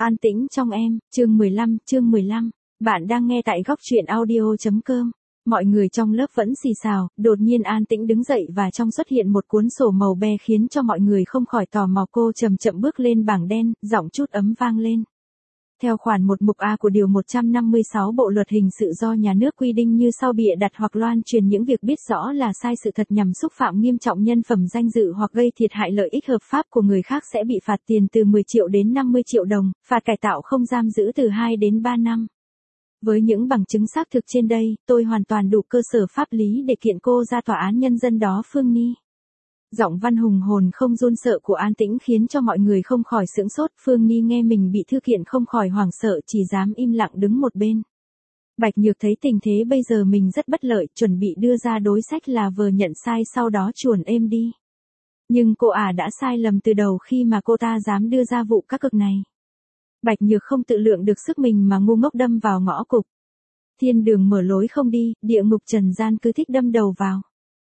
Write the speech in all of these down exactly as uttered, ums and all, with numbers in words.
An tĩnh trong em, chương mười lăm, chương mười lăm. Bạn đang nghe tại góc truyện audio chấm com. Mọi người trong lớp vẫn xì xào, đột nhiên An Tĩnh đứng dậy và trong xuất hiện một cuốn sổ màu be khiến cho mọi người không khỏi tò mò. Cô chậm chậm bước lên bảng đen, giọng chút ấm vang lên. Theo khoản một mục A của Điều một trăm năm mươi sáu Bộ Luật Hình sự do nhà nước quy định như sau: bịa đặt hoặc loan truyền những việc biết rõ là sai sự thật nhằm xúc phạm nghiêm trọng nhân phẩm danh dự hoặc gây thiệt hại lợi ích hợp pháp của người khác sẽ bị phạt tiền từ mười triệu đến năm mươi triệu đồng, phạt cải tạo không giam giữ từ hai đến ba năm. Với những bằng chứng xác thực trên đây, tôi hoàn toàn đủ cơ sở pháp lý để kiện cô ra tòa án nhân dân đó Phương Ni. Giọng văn hùng hồn không run sợ của An Tĩnh khiến cho mọi người không khỏi sửng sốt. Phương Ni nghe mình bị thư kiện không khỏi hoảng sợ, chỉ dám im lặng đứng một bên. Bạch Nhược thấy tình thế bây giờ mình rất bất lợi, chuẩn bị đưa ra đối sách là vờ nhận sai sau đó chuồn êm đi. Nhưng cô ả đã sai lầm từ đầu khi mà cô ta dám đưa ra vụ các cực này. Bạch Nhược không tự lượng được sức mình mà ngu ngốc đâm vào ngõ cụt. Thiên đường mở lối không đi, địa ngục trần gian cứ thích đâm đầu vào.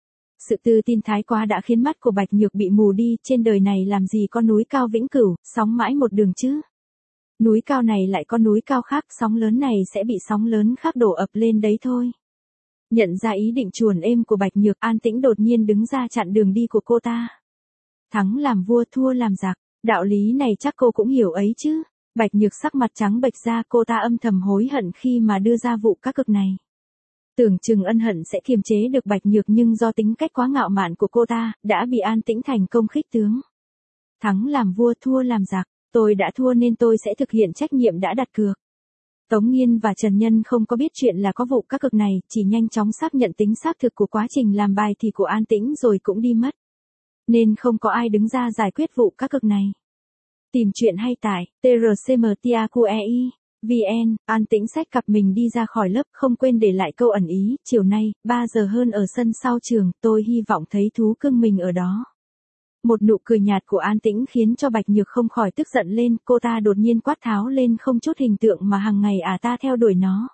Sự tự tin thái quá đã khiến mắt của Bạch Nhược bị mù đi. Trên đời này làm gì có núi cao vĩnh cửu, sóng mãi một đường chứ. Núi cao này lại có núi cao khác, sóng lớn này sẽ bị sóng lớn khác đổ ập lên đấy thôi. Nhận ra ý định chuồn êm của Bạch Nhược, An Tĩnh đột nhiên đứng ra chặn đường đi của cô ta. Thắng làm vua, thua làm giặc, đạo lý này chắc cô cũng hiểu ấy chứ. Bạch Nhược sắc mặt trắng bệch ra, cô ta âm thầm hối hận khi mà đưa ra vụ các cực này. Tưởng chừng ân hận sẽ kiềm chế được Bạch Nhược nhưng do tính cách quá ngạo mạn của cô ta, đã bị An Tĩnh thành công khích tướng. Thắng làm vua, thua làm giặc, tôi đã thua nên tôi sẽ thực hiện trách nhiệm đã đặt cược. Tống Nghiên và Trần Nhân không có biết chuyện là có vụ các cực này, chỉ nhanh chóng xác nhận tính xác thực của quá trình làm bài thì của An Tĩnh rồi cũng đi mất. Nên không có ai đứng ra giải quyết vụ các cực này. Tìm chuyện hay tải, tê rờ xê em tê a quy e i, vê en, An Tĩnh xách cặp mình đi ra khỏi lớp, không quên để lại câu ẩn ý: chiều nay, ba giờ hơn ở sân sau trường, tôi hy vọng thấy thú cưng mình ở đó. Một nụ cười nhạt của An Tĩnh khiến cho Bạch Nhược không khỏi tức giận lên, cô ta đột nhiên quát tháo lên không chút hình tượng mà hàng ngày à ta theo đuổi nó.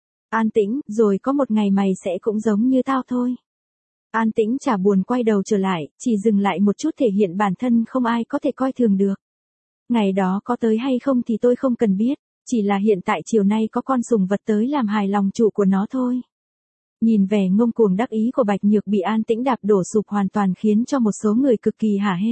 An Tĩnh, rồi có một ngày mày sẽ cũng giống như tao thôi. An Tĩnh chả buồn quay đầu trở lại, chỉ dừng lại một chút thể hiện bản thân không ai có thể coi thường được. Ngày đó có tới hay không thì tôi không cần biết, chỉ là hiện tại chiều nay có con sùng vật tới làm hài lòng chủ của nó thôi. Nhìn vẻ ngông cuồng đắc ý của Bạch Nhược bị An Tĩnh đạp đổ sụp hoàn toàn khiến cho một số người cực kỳ hả hê.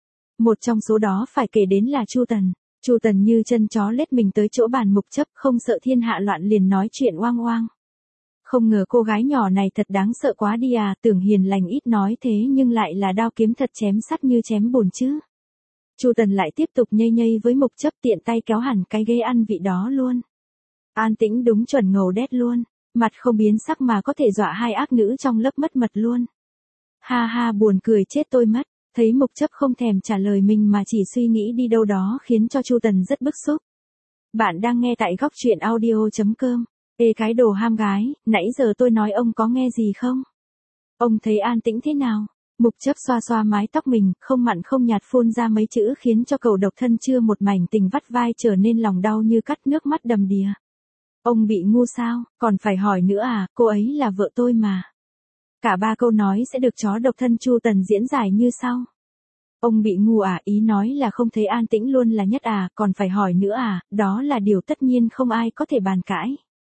Một trong số đó phải kể đến là Chu Tần. Chu Tần như chân chó lết mình tới chỗ bàn mục chấp, không sợ thiên hạ loạn liền nói chuyện oang oang. Không ngờ cô gái nhỏ này thật đáng sợ quá đi à, tưởng hiền lành ít nói thế nhưng lại là đao kiếm thật chém sắt như chém bùn chứ. Chu Tần lại tiếp tục nhây nhây với mục chấp, tiện tay kéo hẳn cái ghế ăn vị đó luôn. An Tĩnh đúng chuẩn ngầu đét luôn, mặt không biến sắc mà có thể dọa hai ác nữ trong lớp mất mật luôn. Ha ha, buồn cười chết tôi mất, thấy mục chấp không thèm trả lời mình mà chỉ suy nghĩ đi đâu đó khiến cho Chu Tần rất bức xúc. Bạn đang nghe tại góc truyện audio chấm com. Ê cái đồ ham gái, nãy giờ tôi nói ông có nghe gì không? Ông thấy An Tĩnh thế nào? Mục chấp xoa xoa mái tóc mình, không mặn không nhạt phun ra mấy chữ khiến cho cậu độc thân chưa một mảnh tình vắt vai trở nên lòng đau như cắt, nước mắt đầm đìa. Ông bị ngu sao, còn phải hỏi nữa à, cô ấy là vợ tôi mà. Cả ba câu nói sẽ được chó độc thân Chu Tần diễn giải như sau. Ông bị ngu à, ý nói là không thấy An Tĩnh luôn là nhất à, còn phải hỏi nữa à, đó là điều tất nhiên không ai có thể bàn cãi.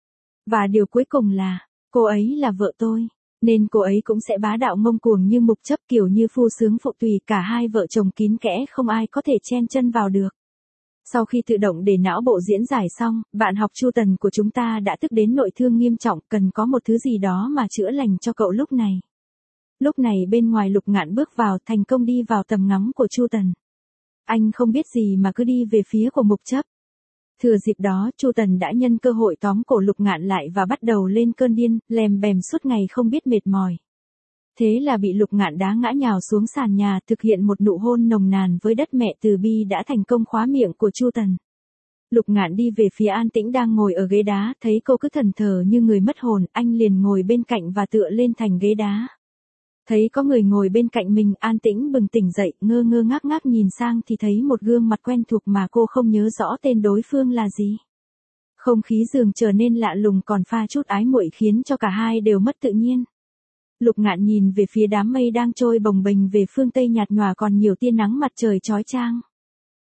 Và điều cuối cùng là, cô ấy là vợ tôi. Nên cô ấy cũng sẽ bá đạo ngông cuồng như mục chấp, kiểu như phu sướng phụ tùy, cả hai vợ chồng kín kẽ không ai có thể chen chân vào được. Sau khi tự động để não bộ diễn giải xong, bạn học Chu Tần của chúng ta đã tức đến nội thương nghiêm trọng, cần có một thứ gì đó mà chữa lành cho cậu lúc này. Lúc này bên ngoài Lục Ngạn bước vào, thành công đi vào tầm ngắm của Chu Tần. Anh không biết gì mà cứ đi về phía của mục chấp. Thừa dịp đó, Chu Tần đã nhân cơ hội tóm cổ Lục Ngạn lại và bắt đầu lên cơn điên, lèm bèm suốt ngày không biết mệt mỏi. Thế là bị Lục Ngạn đá ngã nhào xuống sàn nhà, thực hiện một nụ hôn nồng nàn với đất mẹ từ bi đã thành công khóa miệng của Chu Tần. Lục Ngạn đi về phía An Tĩnh đang ngồi ở ghế đá, thấy cô cứ thần thờ như người mất hồn, anh liền ngồi bên cạnh và tựa lên thành ghế đá. Thấy có người ngồi bên cạnh mình, An Tĩnh bừng tỉnh dậy, ngơ ngơ ngác ngác nhìn sang thì thấy một gương mặt quen thuộc mà cô không nhớ rõ tên đối phương là gì. Không khí giường trở nên lạ lùng còn pha chút ái muội khiến cho cả hai đều mất tự nhiên. Lục Ngạn nhìn về phía đám mây đang trôi bồng bềnh về phương Tây nhạt nhòa còn nhiều tia nắng mặt trời chói chang.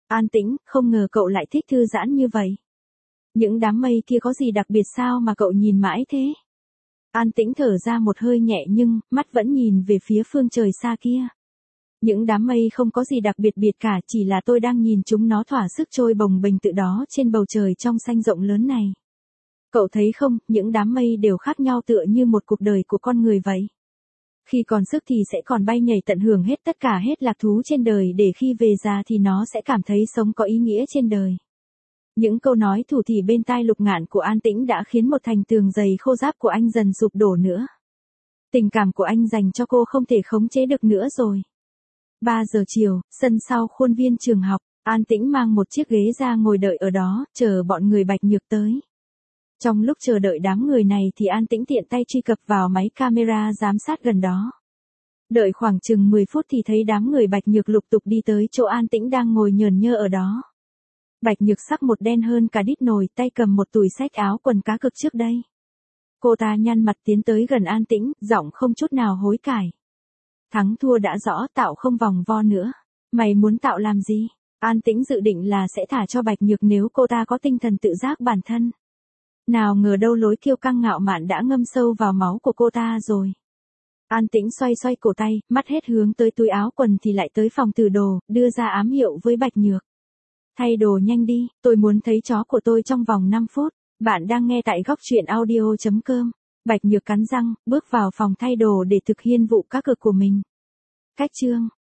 An Tĩnh, không ngờ cậu lại thích thư giãn như vậy. Những đám mây kia có gì đặc biệt sao mà cậu nhìn mãi thế? An Tĩnh thở ra một hơi nhẹ nhưng, mắt vẫn nhìn về phía phương trời xa kia. Những đám mây không có gì đặc biệt biệt cả, chỉ là tôi đang nhìn chúng nó thỏa sức trôi bồng bềnh tự đó trên bầu trời trong xanh rộng lớn này. Cậu thấy không, những đám mây đều khác nhau tựa như một cuộc đời của con người vậy. Khi còn sức thì sẽ còn bay nhảy tận hưởng hết tất cả hết lạc thú trên đời, để khi về già thì nó sẽ cảm thấy sống có ý nghĩa trên đời. Những câu nói thủ thỉ bên tai Lục Ngạn của An Tĩnh đã khiến một thành tường dày khô ráp của anh dần sụp đổ nữa. Tình cảm của anh dành cho cô không thể khống chế được nữa rồi. ba giờ chiều, sân sau khuôn viên trường học, An Tĩnh mang một chiếc ghế ra ngồi đợi ở đó, chờ bọn người Bạch Nhược tới. Trong lúc chờ đợi đám người này thì An Tĩnh tiện tay truy cập vào máy camera giám sát gần đó. Đợi khoảng chừng mười phút thì thấy đám người Bạch Nhược lục tục đi tới chỗ An Tĩnh đang ngồi nhờn nhơ ở đó. Bạch Nhược sắc một đen hơn cả đít nồi, tay cầm một túi xách áo quần cá cực trước đây. Cô ta nhăn mặt tiến tới gần An Tĩnh, giọng không chút nào hối cải. Thắng thua đã rõ, tạo không vòng vo nữa. Mày muốn tạo làm gì? An Tĩnh dự định là sẽ thả cho Bạch Nhược nếu cô ta có tinh thần tự giác bản thân. Nào ngờ đâu lối kiêu căng ngạo mạn đã ngâm sâu vào máu của cô ta rồi. An Tĩnh xoay xoay cổ tay, mắt hết hướng tới túi áo quần thì lại tới phòng từ đồ, đưa ra ám hiệu với Bạch Nhược. Thay đồ nhanh đi, tôi muốn thấy chó của tôi trong vòng năm phút. Bạn đang nghe tại góc truyện audio chấm com. Bạch Nhược cắn răng, bước vào phòng thay đồ để thực hiện vụ cá cược của mình. Cách chương